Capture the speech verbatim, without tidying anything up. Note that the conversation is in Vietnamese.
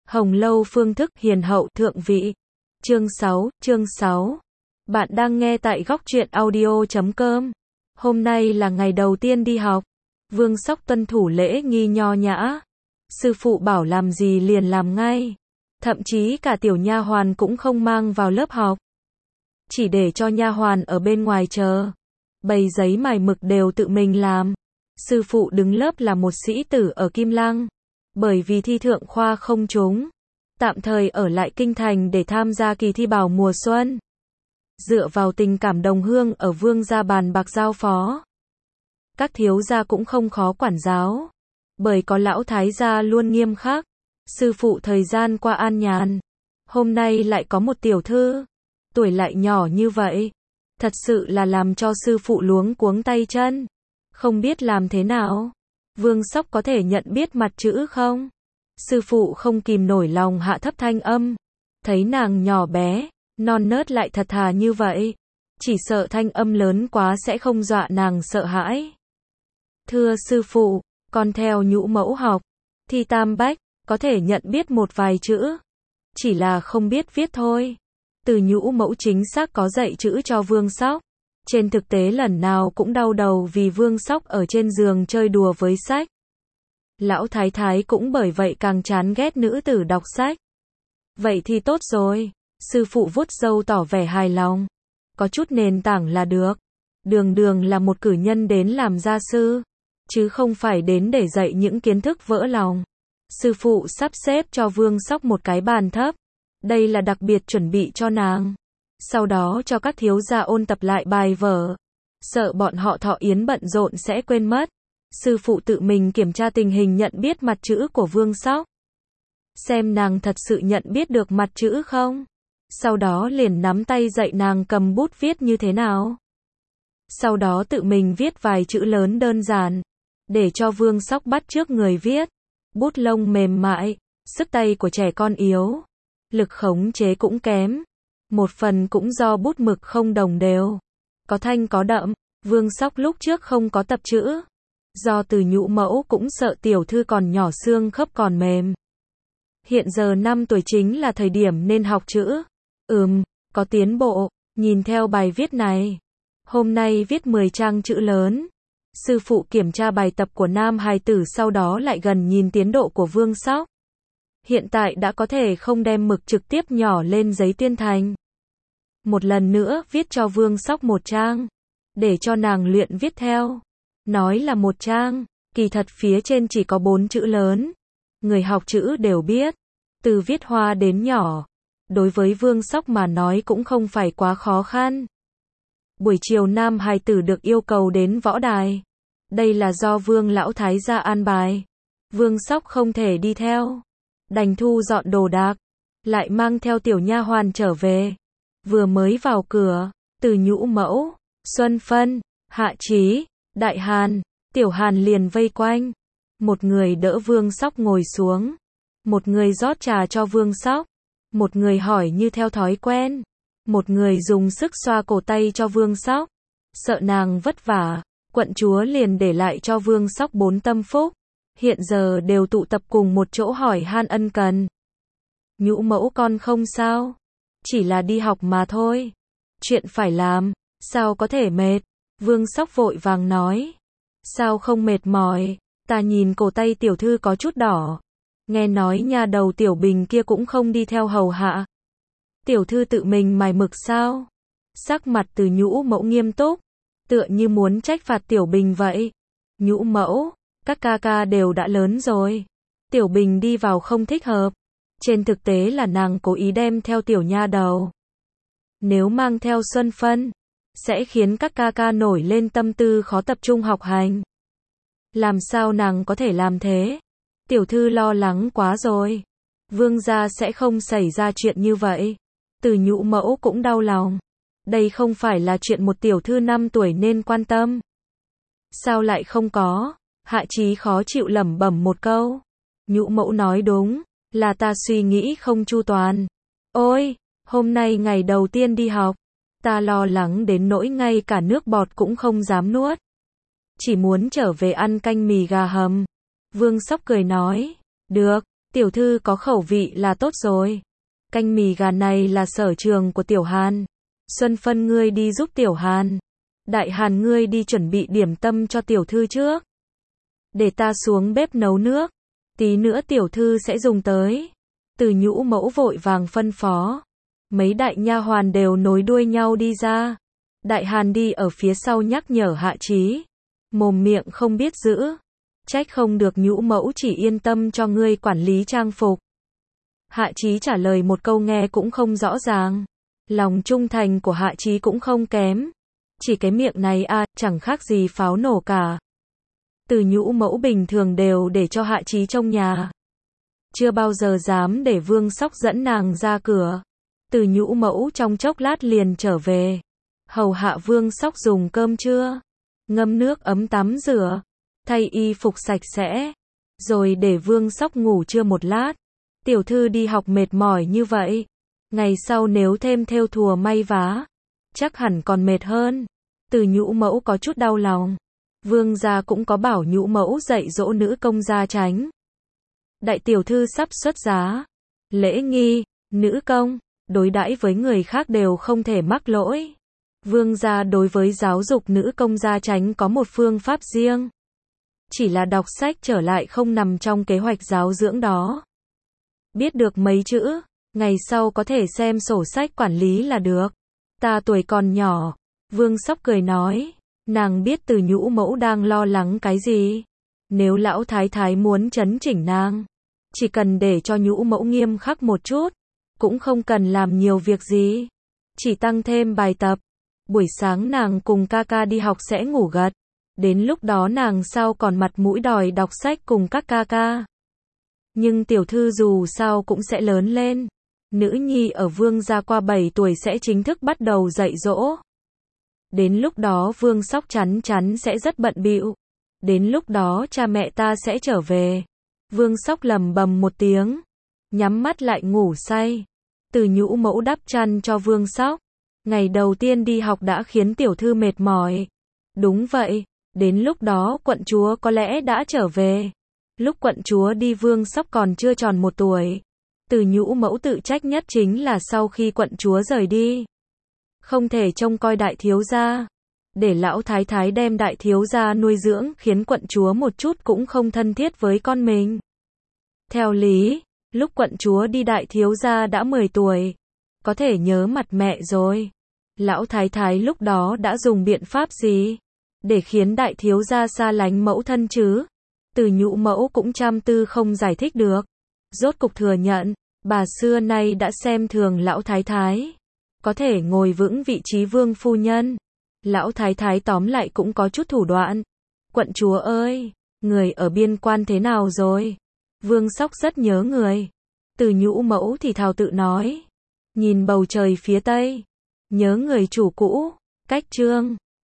Hồng Lâu phương thức hiền hậu thượng vị. Chương sáu, chương sáu. Bạn đang nghe tại góc truyện audio chấm com. Hôm nay là ngày đầu tiên đi học. Vương Sóc tuân thủ lễ nghi nho nhã. Sư phụ bảo làm gì liền làm ngay. Thậm chí cả tiểu nha hoàn cũng không mang vào lớp học. Chỉ để cho nha hoàn ở bên ngoài chờ. Bày giấy mài mực đều tự mình làm. Sư phụ đứng lớp là một sĩ tử ở Kim Lăng. Bởi vì thi thượng khoa không trúng, tạm thời ở lại kinh thành để tham gia kỳ thi bảo mùa xuân. Dựa vào tình cảm đồng hương ở Vương gia bàn bạc giao phó. Các thiếu gia cũng không khó quản giáo, bởi có lão thái gia luôn nghiêm khắc. Sư phụ thời gian qua an nhàn, hôm nay lại có một tiểu thư, tuổi lại nhỏ như vậy, thật sự là làm cho sư phụ luống cuống tay chân, không biết làm thế nào. Vương Sóc có thể nhận biết mặt chữ không? Sư phụ không kìm nổi lòng hạ thấp thanh âm. Thấy nàng nhỏ bé, non nớt lại thật thà như vậy. Chỉ sợ thanh âm lớn quá sẽ không dọa nàng sợ hãi. Thưa sư phụ, con theo nhũ mẫu học. Thi tam bách, có thể nhận biết một vài chữ. Chỉ là không biết viết thôi. Từ nhũ mẫu chính xác có dạy chữ cho Vương Sóc. Trên thực tế lần nào cũng đau đầu vì Vương Sóc ở trên giường chơi đùa với sách. Lão thái thái cũng bởi vậy càng chán ghét nữ tử đọc sách. Vậy thì tốt rồi, sư phụ vuốt râu tỏ vẻ hài lòng. Có chút nền tảng là được. Đường đường là một cử nhân đến làm gia sư, chứ không phải đến để dạy những kiến thức vỡ lòng. Sư phụ sắp xếp cho Vương Sóc một cái bàn thấp. Đây là đặc biệt chuẩn bị cho nàng. Sau đó cho các thiếu gia ôn tập lại bài vở. Sợ bọn họ thọ yến bận rộn sẽ quên mất. Sư phụ tự mình kiểm tra tình hình nhận biết mặt chữ của Vương Sóc. Xem nàng thật sự nhận biết được mặt chữ không. Sau đó liền nắm tay dạy nàng cầm bút viết như thế nào. Sau đó tự mình viết vài chữ lớn đơn giản. Để cho Vương Sóc bắt chước người viết. Bút lông mềm mại. Sức tay của trẻ con yếu. Lực khống chế cũng kém. Một phần cũng do bút mực không đồng đều. Có thanh có đậm. Vương Sóc lúc trước không có tập chữ. Do từ nhũ mẫu cũng sợ tiểu thư còn nhỏ xương khớp còn mềm. Hiện giờ năm tuổi chính là thời điểm nên học chữ. Ừm, có tiến bộ. Nhìn theo bài viết này. Hôm nay viết mười trang chữ lớn. Sư phụ kiểm tra bài tập của nam hài tử, sau đó lại gần nhìn tiến độ của Vương Sóc. Hiện tại đã có thể không đem mực trực tiếp nhỏ lên giấy tuyên thành. Một lần nữa viết cho Vương Sóc một trang. Để cho nàng luyện viết theo. Nói là một trang. Kỳ thật phía trên chỉ có bốn chữ lớn. Người học chữ đều biết. Từ viết hoa đến nhỏ. Đối với Vương Sóc mà nói cũng không phải quá khó khăn. Buổi chiều nam hài tử được yêu cầu đến võ đài. Đây là do Vương lão thái gia an bài. Vương Sóc không thể đi theo. Đành thu dọn đồ đạc. Lại mang theo tiểu nha hoàn trở về. Vừa mới vào cửa, từ nhũ mẫu, Xuân Phân, Hạ Chí, Đại Hàn, Tiểu Hàn liền vây quanh. Một người đỡ Vương Sóc ngồi xuống. Một người rót trà cho Vương Sóc. Một người hỏi như theo thói quen. Một người dùng sức xoa cổ tay cho Vương Sóc. Sợ nàng vất vả, quận chúa liền để lại cho Vương Sóc bốn tâm phúc. Hiện giờ đều tụ tập cùng một chỗ hỏi han ân cần. Nhũ mẫu con không sao. Chỉ là đi học mà thôi. Chuyện phải làm, sao có thể mệt. Vương Sóc vội vàng nói. Sao không mệt mỏi, ta nhìn cổ tay tiểu thư có chút đỏ. Nghe nói nhà đầu Tiểu Bình kia cũng không đi theo hầu hạ. Tiểu thư tự mình mài mực sao? Sắc mặt từ nhũ mẫu nghiêm túc. Tựa như muốn trách phạt Tiểu Bình vậy. Nhũ mẫu, các ca ca đều đã lớn rồi. Tiểu Bình đi vào không thích hợp. Trên thực tế là nàng cố ý đem theo tiểu nha đầu. Nếu mang theo Xuân Phân, sẽ khiến các ca ca nổi lên tâm tư khó tập trung học hành. Làm sao nàng có thể làm thế? Tiểu thư lo lắng quá rồi. Vương gia sẽ không xảy ra chuyện như vậy. Từ nhũ mẫu cũng đau lòng. Đây không phải là chuyện một tiểu thư năm tuổi nên quan tâm. Sao lại không có? Hạ Chí khó chịu lẩm bẩm một câu. Nhũ mẫu nói đúng. Là ta suy nghĩ không chu toàn. Ôi, hôm nay ngày đầu tiên đi học. Ta lo lắng đến nỗi ngay cả nước bọt cũng không dám nuốt. Chỉ muốn trở về ăn canh mì gà hầm. Vương Sóc cười nói. Được, Tiểu thư có khẩu vị là tốt rồi. Canh mì gà này là sở trường của Tiểu Hàn. Xuân Phân ngươi đi giúp Tiểu Hàn. Đại Hàn ngươi đi chuẩn bị điểm tâm cho tiểu thư trước. Để ta xuống bếp nấu nước. Tí nữa tiểu thư sẽ dùng tới. Từ Nhũ Mẫu vội vàng phân phó. Mấy đại nha hoàn đều nối đuôi nhau đi ra. Đại Hàn đi ở phía sau nhắc nhở Hạ Chí. Mồm miệng không biết giữ. Trách không được Nhũ Mẫu chỉ yên tâm cho ngươi quản lý trang phục. Hạ Chí trả lời một câu nghe cũng không rõ ràng. Lòng trung thành của Hạ Chí cũng không kém. Chỉ cái miệng này à, chẳng khác gì pháo nổ cả. Từ Nhũ Mẫu bình thường đều để cho Hạ Chí trong nhà. Chưa bao giờ dám để Vương Sóc dẫn nàng ra cửa. Từ Nhũ Mẫu trong chốc lát liền trở về. Hầu hạ Vương Sóc dùng cơm trưa. Ngâm nước ấm tắm rửa. Thay y phục sạch sẽ. Rồi để Vương Sóc ngủ trưa một lát. Tiểu thư đi học mệt mỏi như vậy. Ngày sau nếu thêm thêu thùa may vá. Chắc hẳn còn mệt hơn. Từ Nhũ Mẫu có chút đau lòng. Vương gia cũng có bảo Nhũ Mẫu dạy dỗ nữ công gia tránh. Đại tiểu thư sắp xuất giá. Lễ nghi, nữ công, đối đãi với người khác đều không thể mắc lỗi. Vương gia đối với giáo dục nữ công gia tránh có một phương pháp riêng. Chỉ là đọc sách trở lại không nằm trong kế hoạch giáo dưỡng đó. Biết được mấy chữ, ngày sau có thể xem sổ sách quản lý là được. Ta tuổi còn nhỏ. Vương Sóc cười nói. Nàng biết Từ Nhũ Mẫu đang lo lắng cái gì. Nếu lão thái thái muốn trấn chỉnh nàng, chỉ cần để cho Nhũ Mẫu nghiêm khắc một chút, cũng không cần làm nhiều việc gì. Chỉ tăng thêm bài tập. Buổi sáng nàng cùng ca ca đi học sẽ ngủ gật. Đến lúc đó nàng sao còn mặt mũi đòi đọc sách cùng các ca ca. Nhưng tiểu thư dù sao cũng sẽ lớn lên. Nữ nhi ở Vương gia qua bảy tuổi sẽ chính thức bắt đầu dạy dỗ. Đến lúc đó Vương Sóc chắn chắn sẽ rất bận bịu. Đến lúc đó cha mẹ ta sẽ trở về. Vương Sóc lầm bầm một tiếng. Nhắm mắt lại ngủ say. Từ Nhũ Mẫu đắp chăn cho Vương Sóc. Ngày đầu tiên đi học đã khiến tiểu thư mệt mỏi. Đúng vậy. Đến lúc đó quận chúa có lẽ đã trở về. Lúc quận chúa đi Vương Sóc còn chưa tròn một tuổi. Từ Nhũ Mẫu tự trách nhất chính là sau khi quận chúa rời đi. Không thể trông coi đại thiếu gia. Để lão thái thái đem đại thiếu gia nuôi dưỡng khiến quận chúa một chút cũng không thân thiết với con mình. Theo lý, lúc quận chúa đi đại thiếu gia đã mười tuổi. Có thể nhớ mặt mẹ rồi. Lão thái thái lúc đó đã dùng biện pháp gì để khiến đại thiếu gia xa lánh mẫu thân chứ? Từ Nhũ Mẫu cũng trăm tư không giải thích được. Rốt cục thừa nhận, bà xưa nay đã xem thường lão thái thái. Có thể ngồi vững vị trí vương phu nhân. Lão thái thái tóm lại cũng có chút thủ đoạn. Quận chúa ơi, người ở biên quan thế nào rồi? Vương Sóc rất nhớ người. Từ Nhũ Mẫu thì thào tự nói. Nhìn bầu trời phía tây. Nhớ người chủ cũ, Cách Trương.